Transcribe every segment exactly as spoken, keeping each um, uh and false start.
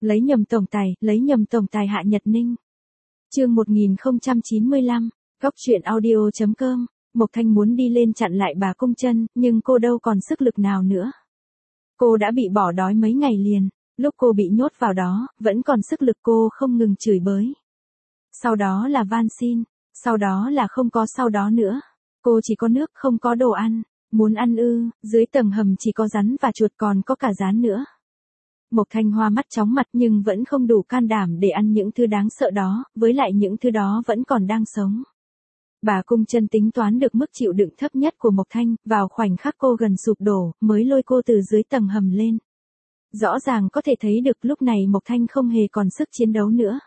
Lấy nhầm tổng tài, lấy nhầm tổng tài Hạ Nhật Ninh. Chương một nghìn không trăm chín mươi lăm, Góc truyện audio chấm com. Mộc Thanh muốn đi lên chặn lại bà Cung Chân, nhưng cô đâu còn sức lực nào nữa. Cô đã bị bỏ đói mấy ngày liền, lúc cô bị nhốt vào đó, vẫn còn sức lực cô không ngừng chửi bới. Sau đó là van xin, sau đó là không có sau đó nữa. Cô chỉ có nước không có đồ ăn, muốn ăn ư, dưới tầng hầm chỉ có rắn và chuột còn có cả rán nữa. Mộc Thanh hoa mắt chóng mặt nhưng vẫn không đủ can đảm để ăn những thứ đáng sợ đó, với lại những thứ đó vẫn còn đang sống. Bà Cung Chân tính toán được mức chịu đựng thấp nhất của Mộc Thanh, vào khoảnh khắc cô gần sụp đổ, mới lôi cô từ dưới tầng hầm lên. Rõ ràng có thể thấy được lúc này Mộc Thanh không hề còn sức chiến đấu nữa.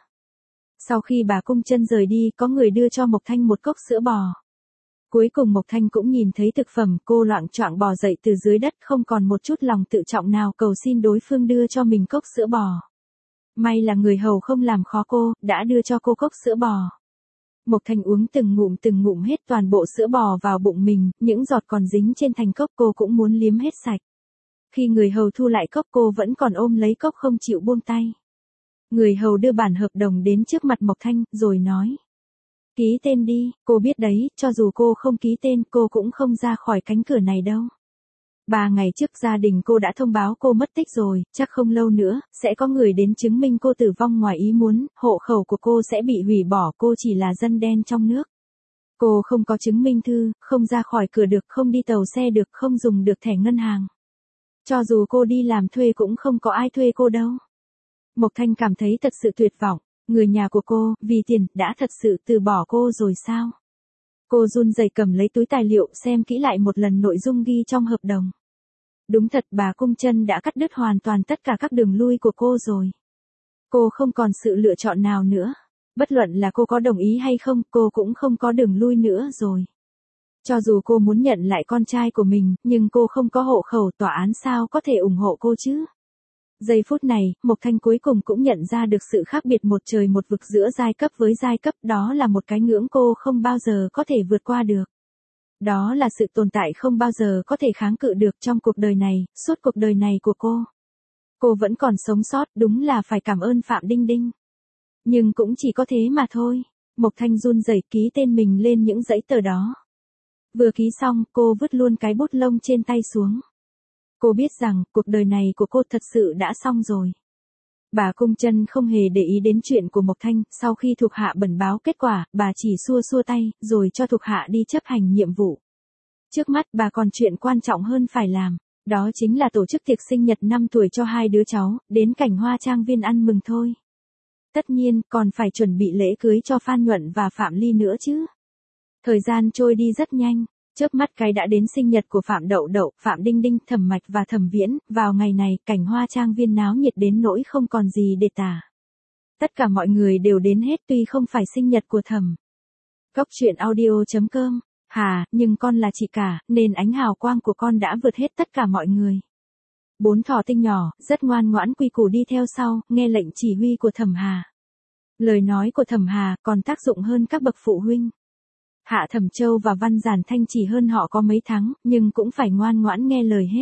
Sau khi bà Cung Chân rời đi, có người đưa cho Mộc Thanh một cốc sữa bò. Cuối cùng Mộc Thanh cũng nhìn thấy thực phẩm, cô loạng choạng bò dậy từ dưới đất, không còn một chút lòng tự trọng nào, cầu xin đối phương đưa cho mình cốc sữa bò. May là người hầu không làm khó cô, đã đưa cho cô cốc sữa bò. Mộc Thanh uống từng ngụm từng ngụm hết toàn bộ sữa bò vào bụng mình, những giọt còn dính trên thành cốc cô cũng muốn liếm hết sạch. Khi người hầu thu lại cốc cô vẫn còn ôm lấy cốc không chịu buông tay. Người hầu đưa bản hợp đồng đến trước mặt Mộc Thanh, rồi nói. Ký tên đi, cô biết đấy, cho dù cô không ký tên cô cũng không ra khỏi cánh cửa này đâu. Ba ngày trước gia đình cô đã thông báo cô mất tích rồi, chắc không lâu nữa, sẽ có người đến chứng minh cô tử vong ngoài ý muốn, hộ khẩu của cô sẽ bị hủy bỏ, cô chỉ là dân đen trong nước. Cô không có chứng minh thư, không ra khỏi cửa được, không đi tàu xe được, không dùng được thẻ ngân hàng. Cho dù cô đi làm thuê cũng không có ai thuê cô đâu. Mộc Thanh cảm thấy thật sự tuyệt vọng. Người nhà của cô, vì tiền, đã thật sự từ bỏ cô rồi sao? Cô run rẩy cầm lấy túi tài liệu xem kỹ lại một lần nội dung ghi trong hợp đồng. Đúng thật, bà Cung Chân đã cắt đứt hoàn toàn tất cả các đường lui của cô rồi. Cô không còn sự lựa chọn nào nữa. Bất luận là cô có đồng ý hay không, cô cũng không có đường lui nữa rồi. Cho dù cô muốn nhận lại con trai của mình, nhưng cô không có hộ khẩu, tòa án sao có thể ủng hộ cô chứ? Giây phút này, Mộc Thanh cuối cùng cũng nhận ra được sự khác biệt một trời một vực giữa giai cấp với giai cấp, đó là một cái ngưỡng cô không bao giờ có thể vượt qua được. Đó là sự tồn tại không bao giờ có thể kháng cự được trong cuộc đời này, suốt cuộc đời này của cô. Cô vẫn còn sống sót, đúng là phải cảm ơn Phạm Đinh Đinh. Nhưng cũng chỉ có thế mà thôi. Mộc Thanh run rẩy ký tên mình lên những giấy tờ đó. Vừa ký xong, cô vứt luôn cái bút lông trên tay xuống. Cô biết rằng, cuộc đời này của cô thật sự đã xong rồi. Bà Cung Chân không hề để ý đến chuyện của Mộc Thanh, sau khi thuộc hạ bẩm báo kết quả, bà chỉ xua xua tay, rồi cho thuộc hạ đi chấp hành nhiệm vụ. Trước mắt bà còn chuyện quan trọng hơn phải làm, đó chính là tổ chức tiệc sinh nhật năm tuổi cho hai đứa cháu, đến Cảnh Hoa Trang Viên ăn mừng thôi. Tất nhiên, còn phải chuẩn bị lễ cưới cho Phan Nhuận và Phạm Ly nữa chứ. Thời gian trôi đi rất nhanh. Chớp mắt cái đã đến sinh nhật của Phạm Đậu Đậu, Phạm Đinh Đinh, Thẩm Mạch và Thẩm Viễn, vào ngày này, Cảnh Hoa Trang Viên náo nhiệt đến nỗi không còn gì để tả. Tất cả mọi người đều đến hết tuy không phải sinh nhật của Thẩm. Góc truyện audio chấm com. Hà, nhưng con là chị cả, nên ánh hào quang của con đã vượt hết tất cả mọi người. Bốn thỏ tinh nhỏ, rất ngoan ngoãn quy củ đi theo sau, nghe lệnh chỉ huy của Thẩm Hà. Lời nói của Thẩm Hà còn tác dụng hơn các bậc phụ huynh. Hạ Thẩm Châu và Văn Giản Thanh chỉ hơn họ có mấy tháng, nhưng cũng phải ngoan ngoãn nghe lời hết.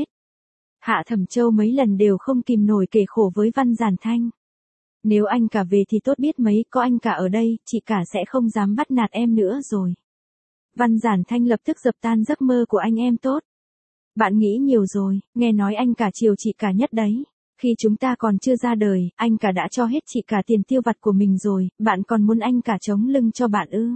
Hạ Thẩm Châu mấy lần đều không kìm nổi kể khổ với Văn Giản Thanh. Nếu anh cả về thì tốt biết mấy, có anh cả ở đây, chị cả sẽ không dám bắt nạt em nữa rồi. Văn Giản Thanh lập tức dập tan giấc mơ của anh em tốt. Bạn nghĩ nhiều rồi, nghe nói anh cả chiều chị cả nhất đấy. Khi chúng ta còn chưa ra đời, anh cả đã cho hết chị cả tiền tiêu vặt của mình rồi, bạn còn muốn anh cả chống lưng cho bạn ư?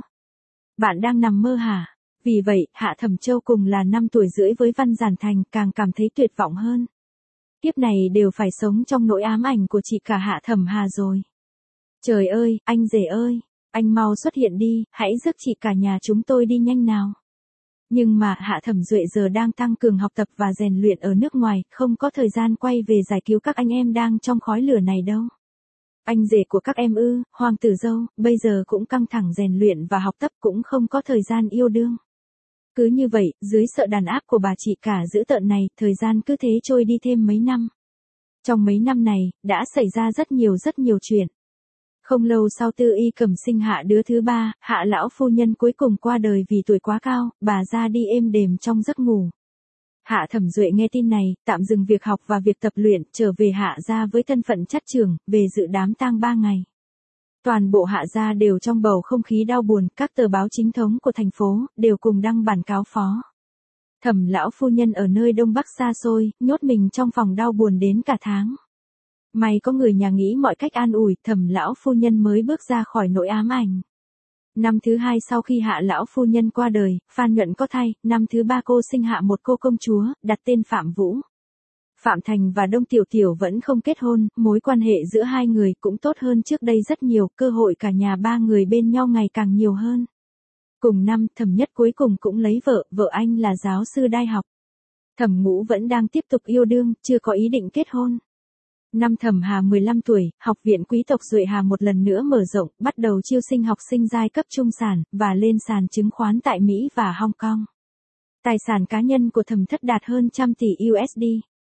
Bạn đang nằm mơ hả? Vì vậy, Hạ Thẩm Châu cùng là năm tuổi rưỡi với Văn Giản Thành càng cảm thấy tuyệt vọng hơn. Kiếp này đều phải sống trong nỗi ám ảnh của chị cả Hạ Thẩm Hà rồi. Trời ơi, anh rể ơi, anh mau xuất hiện đi, hãy rước chị cả nhà chúng tôi đi nhanh nào. Nhưng mà Hạ Thẩm Duệ giờ đang tăng cường học tập và rèn luyện ở nước ngoài, không có thời gian quay về giải cứu các anh em đang trong khói lửa này đâu. Anh rể của các em ư, Hoàng tử dâu, bây giờ cũng căng thẳng rèn luyện và học tập, cũng không có thời gian yêu đương. Cứ như vậy, dưới sự đàn áp của bà chị cả dữ tợn này, thời gian cứ thế trôi đi thêm mấy năm. Trong mấy năm này, đã xảy ra rất nhiều rất nhiều chuyện. Không lâu sau Tư Y Cẩm sinh hạ đứa thứ ba, Hạ lão phu nhân cuối cùng qua đời vì tuổi quá cao, bà ra đi êm đềm trong giấc ngủ. Hạ Thẩm Duệ nghe tin này, tạm dừng việc học và việc tập luyện, trở về Hạ gia với thân phận chắt trưởng, về dự đám tang ba ngày. Toàn bộ Hạ gia đều trong bầu không khí đau buồn, các tờ báo chính thống của thành phố đều cùng đăng bản cáo phó. Thẩm lão phu nhân ở nơi Đông Bắc xa xôi, nhốt mình trong phòng đau buồn đến cả tháng. May có người nhà nghĩ mọi cách an ủi, Thẩm lão phu nhân mới bước ra khỏi nỗi ám ảnh. Năm thứ hai sau khi Hạ lão phu nhân qua đời, Phan Nhuận có thai, năm thứ ba cô sinh hạ một cô công chúa, đặt tên Phạm Vũ. Phạm Thành và Đông Tiểu Tiểu vẫn không kết hôn, mối quan hệ giữa hai người cũng tốt hơn trước đây rất nhiều, cơ hội cả nhà ba người bên nhau ngày càng nhiều hơn. Cùng năm, Thẩm Nhất cuối cùng cũng lấy vợ, vợ anh là giáo sư đại học. Thẩm Ngũ vẫn đang tiếp tục yêu đương, chưa có ý định kết hôn. Năm Thẩm Hà mười lăm tuổi, học viện quý tộc Duệ Hà một lần nữa mở rộng, bắt đầu chiêu sinh học sinh giai cấp trung sản, và lên sàn chứng khoán tại Mỹ và Hong Kong. Tài sản cá nhân của Thẩm Thất đạt hơn trăm tỷ u ét đê.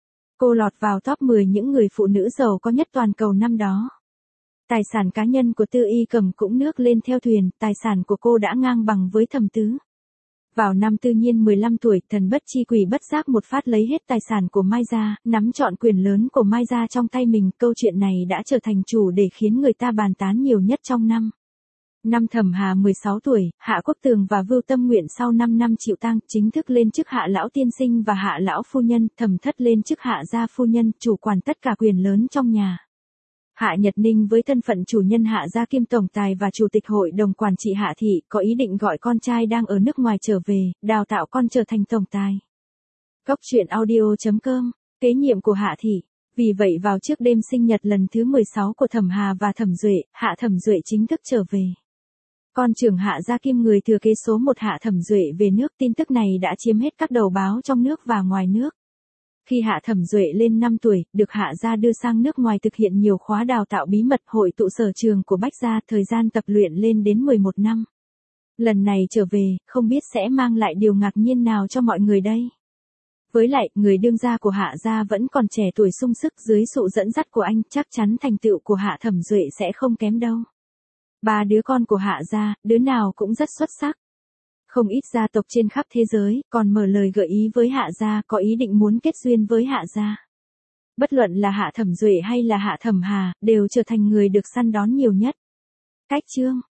Cô lọt vào top mười những người phụ nữ giàu có nhất toàn cầu năm đó. Tài sản cá nhân của Tư Y Cầm cũng nước lên theo thuyền, tài sản của cô đã ngang bằng với Thẩm Tứ. Vào năm Tư Nhiên mười lăm tuổi, thần bất chi quỷ bất giác một phát lấy hết tài sản của Mai Gia, nắm trọn quyền lớn của Mai Gia trong tay mình. Câu chuyện này đã trở thành chủ đề khiến người ta bàn tán nhiều nhất trong năm. Năm Thẩm Hà mười sáu tuổi, Hạ Quốc Tường và Vưu Tâm Nguyện sau năm năm chịu tang, chính thức lên chức Hạ lão tiên sinh và Hạ lão phu nhân, Thẩm Thất lên chức Hạ gia phu nhân, chủ quản tất cả quyền lớn trong nhà. Hạ Nhật Ninh với thân phận chủ nhân Hạ gia kiêm tổng tài và chủ tịch hội đồng quản trị Hạ thị, có ý định gọi con trai đang ở nước ngoài trở về, đào tạo con trở thành tổng tài. Góc truyện audio chấm com, kế nhiệm của Hạ thị. Vì vậy vào trước đêm sinh nhật lần thứ mười sáu của Thẩm Hà và Thẩm Duệ, Hạ Thẩm Duệ chính thức trở về. Con trưởng Hạ gia Kim người thừa kế số một Hạ Thẩm Duệ về nước, tin tức này đã chiếm hết các đầu báo trong nước và ngoài nước. Khi Hạ Thẩm Duệ lên năm tuổi, được Hạ gia đưa sang nước ngoài thực hiện nhiều khóa đào tạo bí mật, hội tụ sở trường của Bách gia, thời gian tập luyện lên đến mười một năm. Lần này trở về, không biết sẽ mang lại điều ngạc nhiên nào cho mọi người đây. Với lại, người đương gia của Hạ gia vẫn còn trẻ tuổi sung sức, dưới sự dẫn dắt của anh, chắc chắn thành tựu của Hạ Thẩm Duệ sẽ không kém đâu. Ba đứa con của Hạ gia, đứa nào cũng rất xuất sắc. Không ít gia tộc trên khắp thế giới còn mở lời gợi ý với Hạ gia, có ý định muốn kết duyên với Hạ gia. Bất luận là Hạ Thẩm Duệ hay là Hạ Thẩm Hà, đều trở thành người được săn đón nhiều nhất. Cách chương